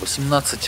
18.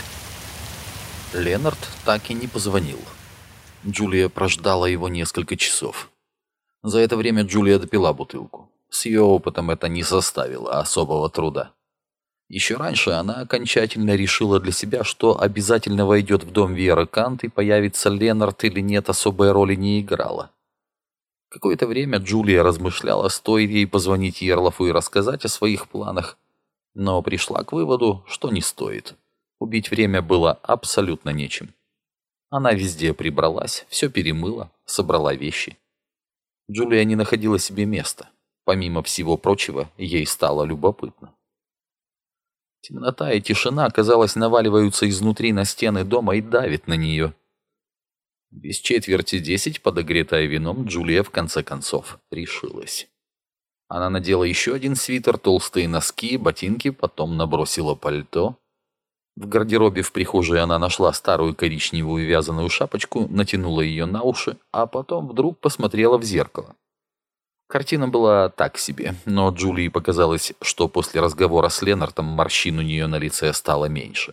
Ленард так и не позвонил. Джулия прождала его несколько часов. За это время Джулия допила бутылку. С ее опытом это не составило особого труда. Еще раньше она окончательно решила для себя, что обязательно войдет в дом Веры Кант, и появится Ленард или нет, особой роли не играла. Какое-то время Джулия размышляла, стоит ей позвонить Ерлафу и рассказать о своих планах, но пришла к выводу, что не стоит. Убить время было абсолютно нечем. Она везде прибралась, все перемыла, собрала вещи. Джулия не находила себе места. Помимо всего прочего, ей стало любопытно. Темнота и тишина, казалось, наваливаются изнутри на стены дома и давят на нее. Без 9:45, подогретая вином, Джулия в конце концов решилась. Она надела еще один свитер, толстые носки, ботинки, потом набросила пальто. В гардеробе в прихожей она нашла старую коричневую вязаную шапочку, натянула ее на уши, а потом вдруг посмотрела в зеркало. Картина была так себе, но Джулии показалось, что после разговора с Ленартом морщин у нее на лице стало меньше.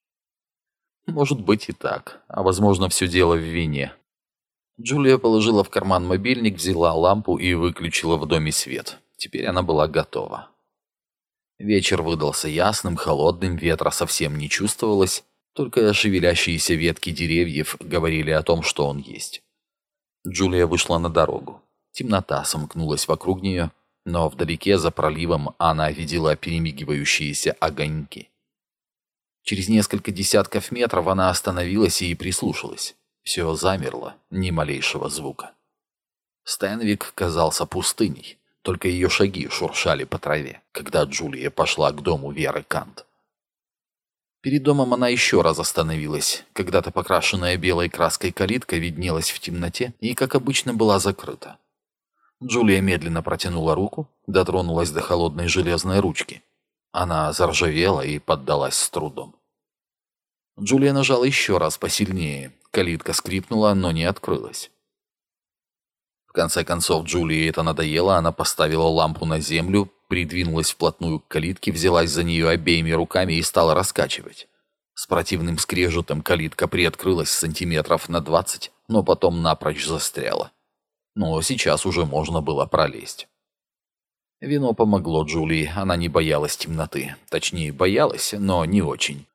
Может быть и так, а возможно все дело в вине. Джулия положила в карман мобильник, взяла лампу и выключила в доме свет. Теперь она была готова. Вечер выдался ясным, холодным, ветра совсем не чувствовалось, только шевелящиеся ветки деревьев говорили о том, что он есть. Джулия вышла на дорогу. Темнота сомкнулась вокруг нее, но вдалеке за проливом она видела перемигивающиеся огоньки. Через несколько десятков метров она остановилась и прислушалась. Все замерло, ни малейшего звука. Стенвик казался пустыней. Только ее шаги шуршали по траве, когда Джулия пошла к дому Веры Кант. Перед домом она еще раз остановилась. Когда-то покрашенная белой краской калитка виднелась в темноте и, как обычно, была закрыта. Джулия медленно протянула руку, дотронулась до холодной железной ручки. Она заржавела и поддалась с трудом. Джулия нажала еще раз посильнее. Калитка скрипнула, но не открылась. В конце концов, Джулии это надоело, она поставила лампу на землю, придвинулась вплотную к калитке, взялась за нее обеими руками и стала раскачивать. С противным скрежетом калитка приоткрылась сантиметров на 20, но потом напрочь застряла. Но сейчас уже можно было пролезть. Вино помогло Джулии, она не боялась темноты. Точнее, боялась, но не очень.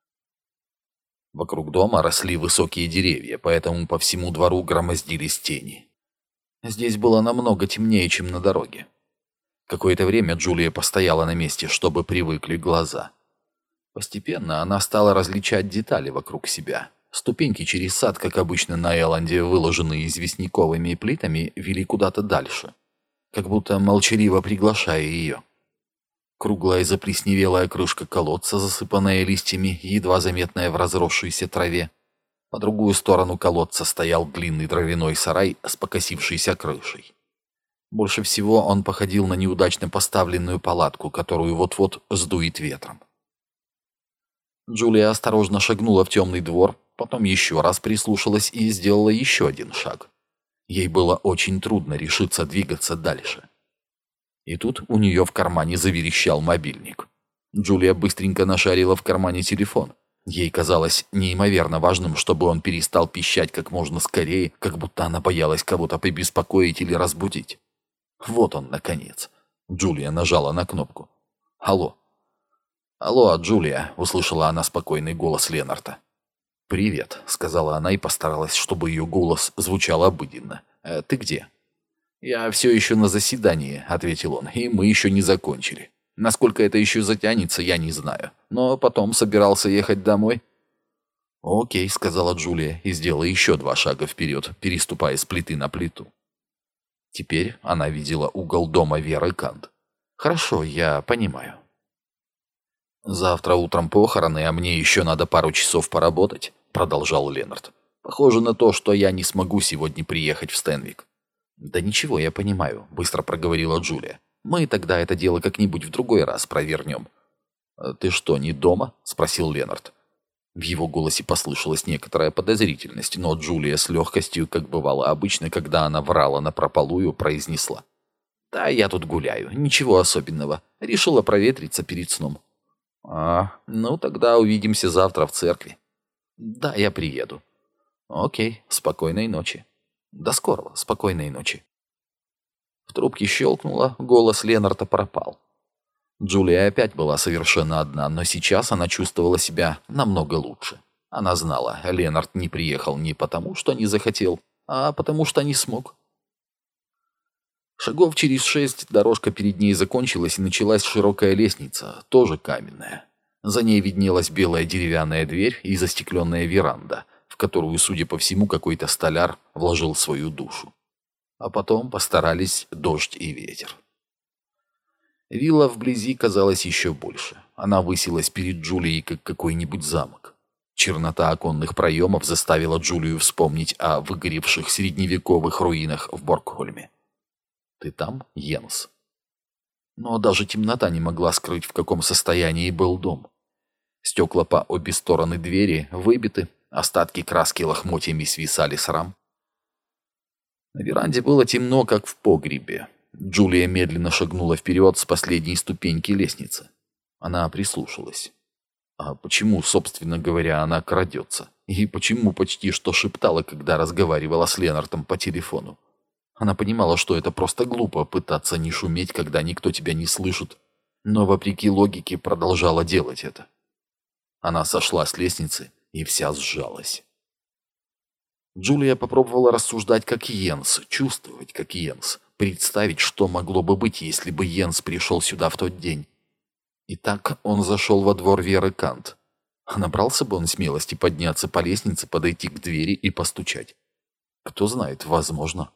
Вокруг дома росли высокие деревья, поэтому по всему двору громоздились тени. Здесь было намного темнее, чем на дороге. Какое-то время Джулия постояла на месте, чтобы привыкли глаза. Постепенно она стала различать детали вокруг себя. Ступеньки через сад, как обычно на Эланде, выложенные известняковыми плитами, вели куда-то дальше, как будто молчаливо приглашая ее. Круглая заплесневелая крышка колодца, засыпанная листьями, едва заметная в разросшейся траве. По другую сторону колодца стоял длинный дровяной сарай с покосившейся крышей. Больше всего он походил на неудачно поставленную палатку, которую вот-вот сдует ветром. Джулия осторожно шагнула в темный двор, потом еще раз прислушалась и сделала еще один шаг. Ей было очень трудно решиться двигаться дальше. И тут у нее в кармане заверещал мобильник. Джулия быстренько нашарила в кармане телефон. Ей казалось неимоверно важным, чтобы он перестал пищать как можно скорее, как будто она боялась кого-то побеспокоить или разбудить. Вот он, наконец. Джулия нажала на кнопку. «Алло». «Алло, Джулия», — услышала она спокойный голос Ленарта. «Привет», — сказала она и постаралась, чтобы ее голос звучал обыденно. «Ты где?» «Я все еще на заседании», — ответил он, — «и мы еще не закончили. Насколько это еще затянется, я не знаю. Но потом собирался ехать домой». «Окей», — сказала Джулия и сделала еще 2 шага вперед, переступая с плиты на плиту. Теперь она видела угол дома Веры Кант. «Хорошо, я понимаю». «Завтра утром похороны, а мне еще надо пару часов поработать», — продолжал Ленард. «Похоже на то, что я не смогу сегодня приехать в Стенвик». «Да ничего, я понимаю», — быстро проговорила Джулия. «Мы тогда это дело как-нибудь в другой раз провернем». «Ты что, не дома?» — спросил Ленард. В его голосе послышалась некоторая подозрительность, но Джулия с легкостью, как бывало обычно, когда она врала напропалую, произнесла: «Да, я тут гуляю, ничего особенного. Решила проветриться перед сном». Ну тогда увидимся завтра в церкви. Да, я приеду. Окей, спокойной ночи. До скорого, спокойной ночи. В трубке щелкнуло, голос Ленарта пропал. Джулия опять была совершенно одна, но сейчас она чувствовала себя намного лучше. Она знала, Ленард не приехал не потому, что не захотел, а потому что не смог. Шагов через 6 дорожка перед ней закончилась, и началась широкая лестница, тоже каменная. За ней виднелась белая деревянная дверь и застекленная веранда, в которую, судя по всему, какой-то столяр вложил свою душу. А потом постарались дождь и ветер. Вилла вблизи казалась еще больше. Она высилась перед Джулией, как какой-нибудь замок. Чернота оконных проемов заставила Джулию вспомнить о выгоревших средневековых руинах в Боргхольме. «Ты там, Йенс?» Но даже темнота не могла скрыть, в каком состоянии был дом. Стекла по обе стороны двери выбиты, остатки краски лохмотьями свисали с рам. На веранде было темно, как в погребе. Джулия медленно шагнула вперед с последней ступеньки лестницы. Она прислушалась. А почему, собственно говоря, она крадется? И почему почти что шептала, когда разговаривала с Ленартом по телефону? Она понимала, что это просто глупо пытаться не шуметь, когда никто тебя не слышит, но, вопреки логике, продолжала делать это. Она сошла с лестницы и вся сжалась. Джулия попробовала рассуждать как Йенс, чувствовать как Йенс, представить, что могло бы быть, если бы Йенс пришел сюда в тот день. Итак, он зашел во двор Веры Кант. А набрался бы он смелости подняться по лестнице, подойти к двери и постучать. Кто знает, возможно.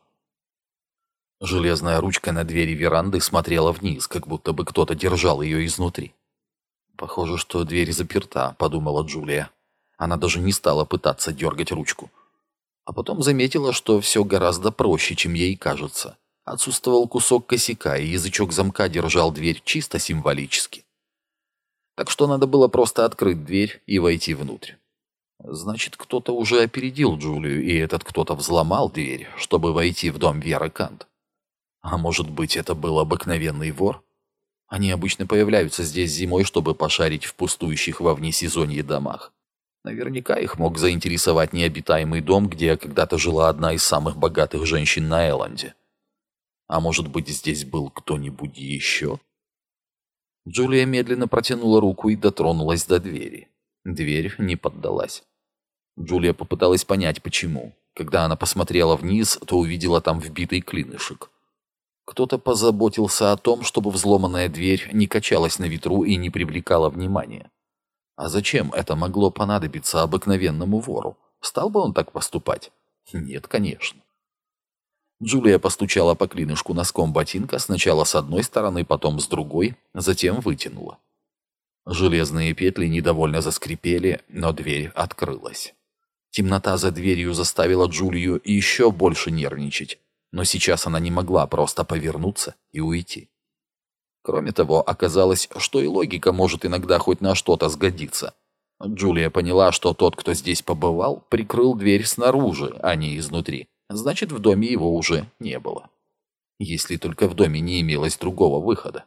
Железная ручка на двери веранды смотрела вниз, как будто бы кто-то держал ее изнутри. «Похоже, что дверь заперта», — подумала Джулия. Она даже не стала пытаться дергать ручку. А потом заметила, что все гораздо проще, чем ей кажется. Отсутствовал кусок косяка, и язычок замка держал дверь чисто символически. Так что надо было просто открыть дверь и войти внутрь. Значит, кто-то уже опередил Джулию, и этот кто-то взломал дверь, чтобы войти в дом Веры Кант. А может быть, это был обыкновенный вор? Они обычно появляются здесь зимой, чтобы пошарить в пустующих во внесезонье домах. Наверняка их мог заинтересовать необитаемый дом, где когда-то жила одна из самых богатых женщин на Элленде. А может быть, здесь был кто-нибудь еще? Джулия медленно протянула руку и дотронулась до двери. Дверь не поддалась. Джулия попыталась понять, почему. Когда она посмотрела вниз, то увидела там вбитый клинышек. Кто-то позаботился о том, чтобы взломанная дверь не качалась на ветру и не привлекала внимания. А зачем это могло понадобиться обыкновенному вору? Стал бы он так поступать? Нет, конечно. Джулия постучала по клинышку носком ботинка сначала с одной стороны, потом с другой, затем вытянула. Железные петли недовольно заскрипели, но дверь открылась. Темнота за дверью заставила Джулию еще больше нервничать, но сейчас она не могла просто повернуться и уйти. Кроме того, оказалось, что и логика может иногда хоть на что-то сгодиться. Джулия поняла, что тот, кто здесь побывал, прикрыл дверь снаружи, а не изнутри. Значит, в доме его уже не было. Если только в доме не имелось другого выхода.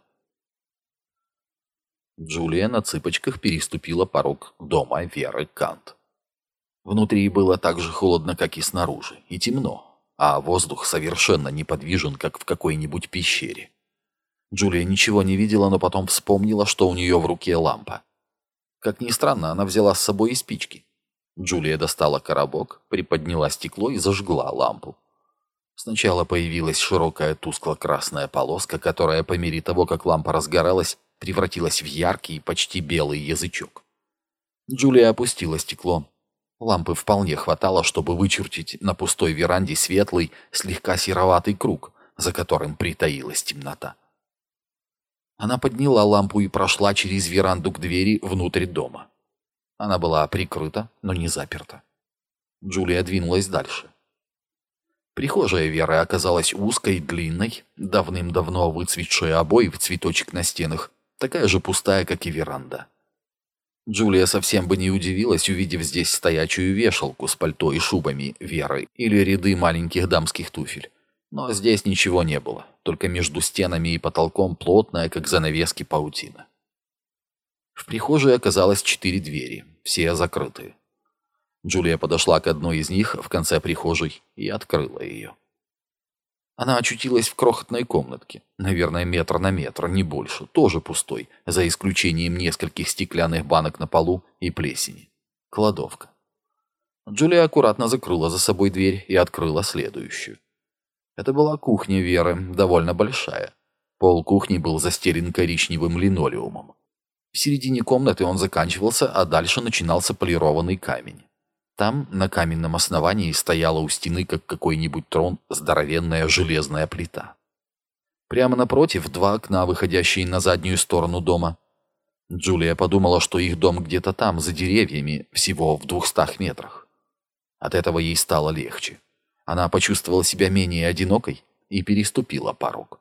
Джулия на цыпочках переступила порог дома Веры Кант. Внутри было так же холодно, как и снаружи, и темно, а воздух совершенно неподвижен, как в какой-нибудь пещере. Джулия ничего не видела, но потом вспомнила, что у нее в руке лампа. Как ни странно, она взяла с собой и спички. Джулия достала коробок, приподняла стекло и зажгла лампу. Сначала появилась широкая тускло-красная полоска, которая по мере того, как лампа разгоралась, превратилась в яркий, почти белый язычок. Джулия опустила стекло. Лампы вполне хватало, чтобы вычертить на пустой веранде светлый, слегка сероватый круг, за которым притаилась темнота. Она подняла лампу и прошла через веранду к двери внутрь дома. Она была прикрыта, но не заперта. Джулия двинулась дальше. Прихожая Веры оказалась узкой, длинной, давным-давно выцветшие обои в цветочек на стенах, такая же пустая, как и веранда. Джулия совсем бы не удивилась, увидев здесь стоячую вешалку с пальто и шубами Веры или ряды маленьких дамских туфель. Но здесь ничего не было, только между стенами и потолком плотная, как занавески, паутина. В прихожей оказалось 4 двери, все закрытые. Джулия подошла к одной из них в конце прихожей и открыла ее. Она очутилась в крохотной комнатке, наверное, метр на метр, не больше, тоже пустой, за исключением нескольких стеклянных банок на полу и плесени. Кладовка. Джулия аккуратно закрыла за собой дверь и открыла следующую. Это была кухня Веры, довольно большая. Пол кухни был застелен коричневым линолеумом. В середине комнаты он заканчивался, а дальше начинался полированный камень. Там, на каменном основании, стояла у стены, как какой-нибудь трон, здоровенная железная плита. Прямо напротив 2 окна, выходящие на заднюю сторону дома. Джулия подумала, что их дом где-то там, за деревьями, всего в 200 метрах. От этого ей стало легче. Она почувствовала себя менее одинокой и переступила порог.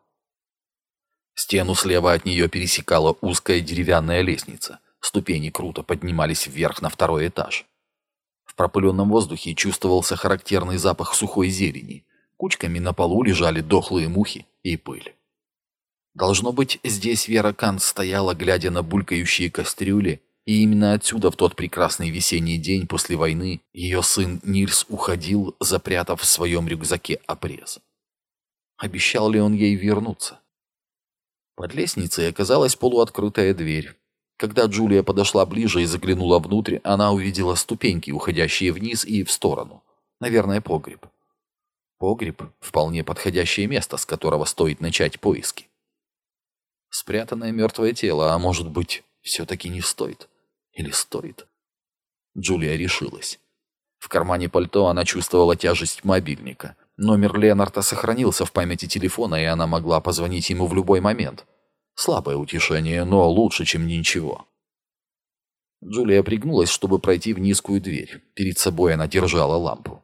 Стену слева от нее пересекала узкая деревянная лестница. Ступени круто поднимались вверх на 2-й этаж. В пропыленном воздухе чувствовался характерный запах сухой зелени. Кучками на полу лежали дохлые мухи и пыль. Должно быть, здесь Вера Кант стояла, глядя на булькающие кастрюли, и именно отсюда в тот прекрасный весенний день после войны ее сын Нильс уходил, запрятав в своем рюкзаке обрез. Обещал ли он ей вернуться? Под лестницей оказалась полуоткрытая дверь. Когда Джулия подошла ближе и заглянула внутрь, она увидела ступеньки, уходящие вниз и в сторону. Наверное, погреб. Погреб — вполне подходящее место, с которого стоит начать поиски. Спрятанное мертвое тело, а может быть, все-таки не стоит? Или стоит? Джулия решилась. В кармане пальто она чувствовала тяжесть мобильника. Номер Ленарта сохранился в памяти телефона, и она могла позвонить ему в любой момент. Слабое утешение, но лучше, чем ничего. Джулия пригнулась, чтобы пройти в низкую дверь. Перед собой она держала лампу.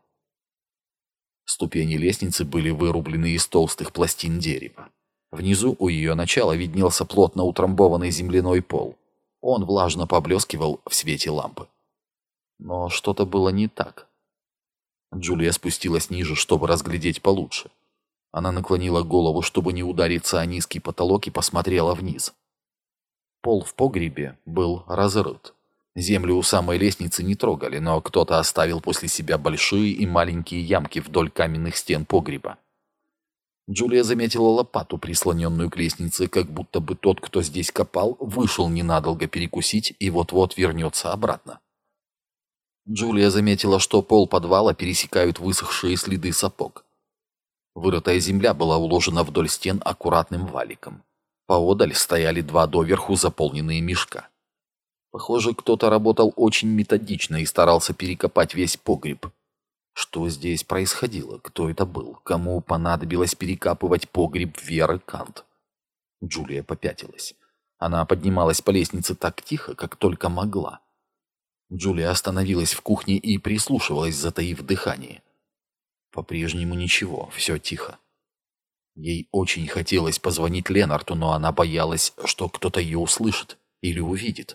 Ступени лестницы были вырублены из толстых пластин дерева. Внизу у ее начала виднелся плотно утрамбованный земляной пол. Он влажно поблескивал в свете лампы. Но что-то было не так. Джулия спустилась ниже, чтобы разглядеть получше. Она наклонила голову, чтобы не удариться о низкий потолок, и посмотрела вниз. Пол в погребе был разрыт. Землю у самой лестницы не трогали, но кто-то оставил после себя большие и маленькие ямки вдоль каменных стен погреба. Джулия заметила лопату, прислоненную к лестнице, как будто бы тот, кто здесь копал, вышел ненадолго перекусить и вот-вот вернется обратно. Джулия заметила, что пол подвала пересекают высохшие следы сапог. Вырытая земля была уложена вдоль стен аккуратным валиком. Поодаль стояли 2 доверху заполненные мешка. Похоже, кто-то работал очень методично и старался перекопать весь погреб. Что здесь происходило? Кто это был? Кому понадобилось перекапывать погреб Веры Кант? Джулия попятилась. Она поднималась по лестнице так тихо, как только могла. Джулия остановилась в кухне и прислушивалась, затаив дыхание. По-прежнему ничего, все тихо. Ей очень хотелось позвонить Ленарту, но она боялась, что кто-то ее услышит или увидит.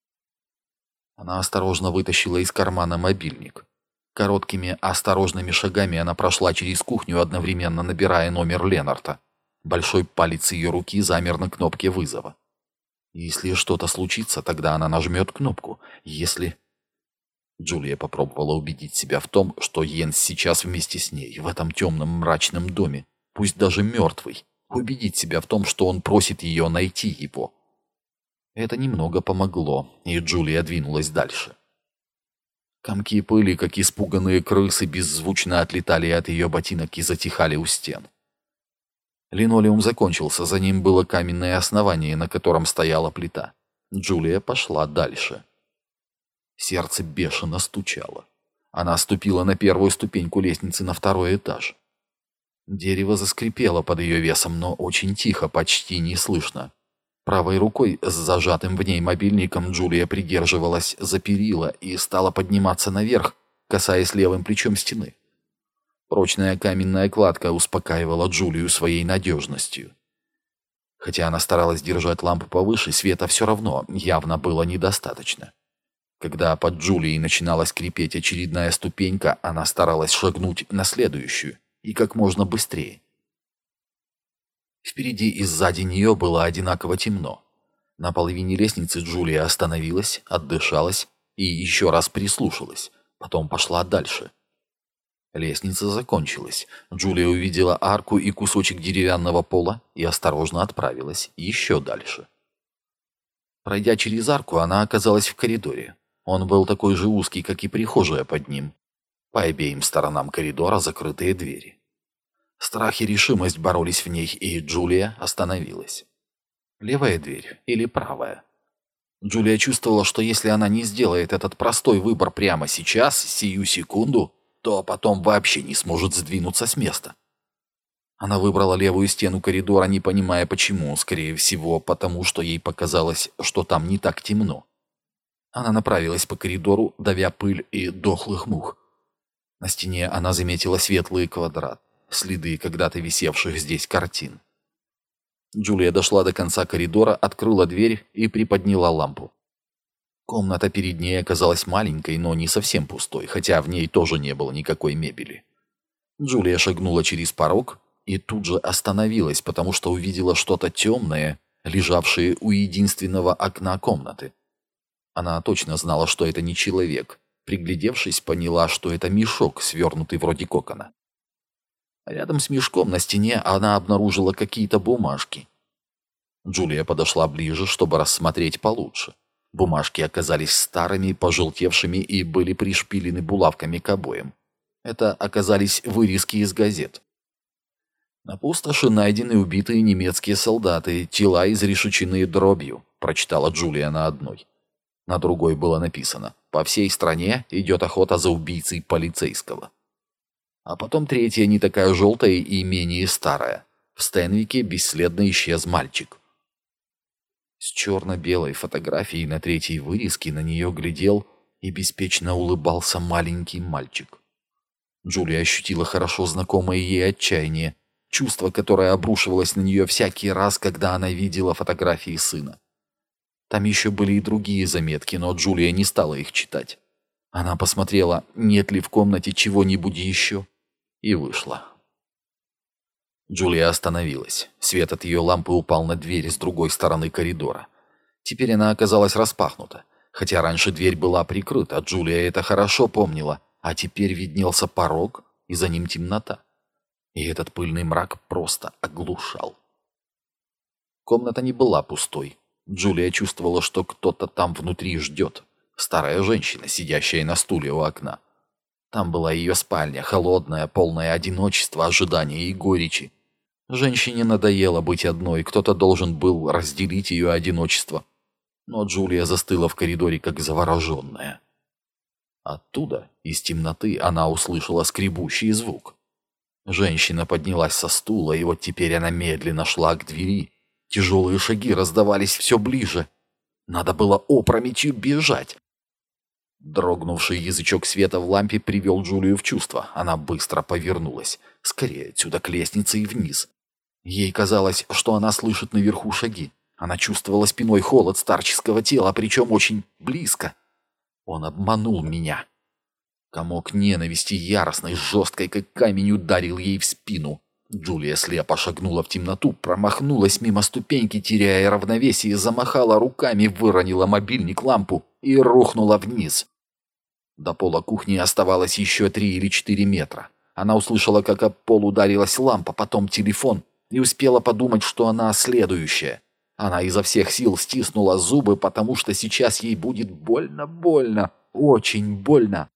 Она осторожно вытащила из кармана мобильник. Короткими, осторожными шагами она прошла через кухню, одновременно набирая номер Ленарта. Большой палец ее руки замер на кнопке вызова. Если что-то случится, тогда она нажмет кнопку. Если... Джулия попробовала убедить себя в том, что Йенс сейчас вместе с ней, в этом темном мрачном доме, пусть даже мертвый. Убедить себя в том, что он просит ее найти его. Это немного помогло, и Джулия двинулась дальше. Комки пыли, как испуганные крысы, беззвучно отлетали от ее ботинок и затихали у стен. Линолеум закончился, за ним было каменное основание, на котором стояла плита. Джулия пошла дальше. Сердце бешено стучало. Она ступила на первую ступеньку лестницы на 2-й этаж. Дерево заскрипело под ее весом, но очень тихо, почти не слышно. Правой рукой с зажатым в ней мобильником Джулия придерживалась за перила и стала подниматься наверх, касаясь левым плечом стены. Прочная каменная кладка успокаивала Джулию своей надежностью. Хотя она старалась держать лампу повыше, света все равно явно было недостаточно. Когда под Джулией начинала скрипеть очередная ступенька, она старалась шагнуть на следующую, и как можно быстрее. Впереди и сзади нее было одинаково темно. На половине лестницы Джулия остановилась, отдышалась и еще раз прислушалась. Потом пошла дальше. Лестница закончилась. Джулия увидела арку и кусочек деревянного пола и осторожно отправилась еще дальше. Пройдя через арку, она оказалась в коридоре. Он был такой же узкий, как и прихожая под ним. По обеим сторонам коридора закрытые двери. Страх и решимость боролись в ней, и Джулия остановилась. Левая дверь или правая? Джулия чувствовала, что если она не сделает этот простой выбор прямо сейчас, сию секунду, то потом вообще не сможет сдвинуться с места. Она выбрала левую стену коридора, не понимая почему, скорее всего, потому что ей показалось, что там не так темно. Она направилась по коридору, давя пыль и дохлых мух. На стене она заметила светлый квадрат, следы когда-то висевших здесь картин. Джулия дошла до конца коридора, открыла дверь и приподняла лампу. Комната перед ней оказалась маленькой, но не совсем пустой, хотя в ней тоже не было никакой мебели. Джулия шагнула через порог и тут же остановилась, потому что увидела что-то темное, лежавшее у единственного окна комнаты. Она точно знала, что это не человек. Приглядевшись, поняла, что это мешок, свернутый вроде кокона. Рядом с мешком на стене она обнаружила какие-то бумажки. Джулия подошла ближе, чтобы рассмотреть получше. Бумажки оказались старыми, пожелтевшими и были пришпилены булавками к обоям. Это оказались вырезки из газет. На пустоши найдены убитые немецкие солдаты, тела изрешеченные дробью, прочитала Джулия на одной. На другой было написано: «По всей стране идет охота за убийцей полицейского». А потом третья, не такая желтая и менее старая. В Стенвике бесследно исчез мальчик. С черно-белой фотографией на третьей вырезке на нее глядел и беспечно улыбался маленький мальчик. Джулия ощутила хорошо знакомое ей отчаяние, чувство, которое обрушивалось на нее всякий раз, когда она видела фотографии сына. Там еще были и другие заметки, но Джулия не стала их читать. Она посмотрела, нет ли в комнате чего-нибудь еще, и вышла. Джулия остановилась. Свет от ее лампы упал на дверь с другой стороны коридора. Теперь она оказалась распахнута. Хотя раньше дверь была прикрыта, Джулия это хорошо помнила, а теперь виднелся порог, и за ним темнота. И этот пыльный мрак просто оглушал. Комната не была пустой. Джулия чувствовала, что кто-то там внутри ждет. Старая женщина, сидящая на стуле у окна. Там была ее спальня, холодная, полная одиночества, ожидания и горечи. Женщине надоело быть одной, кто-то должен был разделить ее одиночество. Но Джулия застыла в коридоре, как завороженная. Оттуда, из темноты, она услышала скребущий звук. Женщина поднялась со стула, и вот теперь она медленно шла к двери. Тяжелые шаги раздавались все ближе. Надо было опрометью бежать. Дрогнувший язычок света в лампе привел Джулию в чувство. Она быстро повернулась. Скорее отсюда к лестнице и вниз. Ей казалось, что она слышит наверху шаги. Она чувствовала спиной холод старческого тела, причем очень близко. Он обманул меня. Комок ненависти, яростной, жесткой, как камень, ударил ей в спину. Джулия слепо шагнула в темноту, промахнулась мимо ступеньки, теряя равновесие, замахала руками, выронила мобильник, лампу и рухнула вниз. До пола кухни оставалось еще 3 или 4 метра. Она услышала, как об пол ударилась лампа, потом телефон, и успела подумать, что она следующая. Она изо всех сил стиснула зубы, потому что сейчас ей будет больно, очень больно.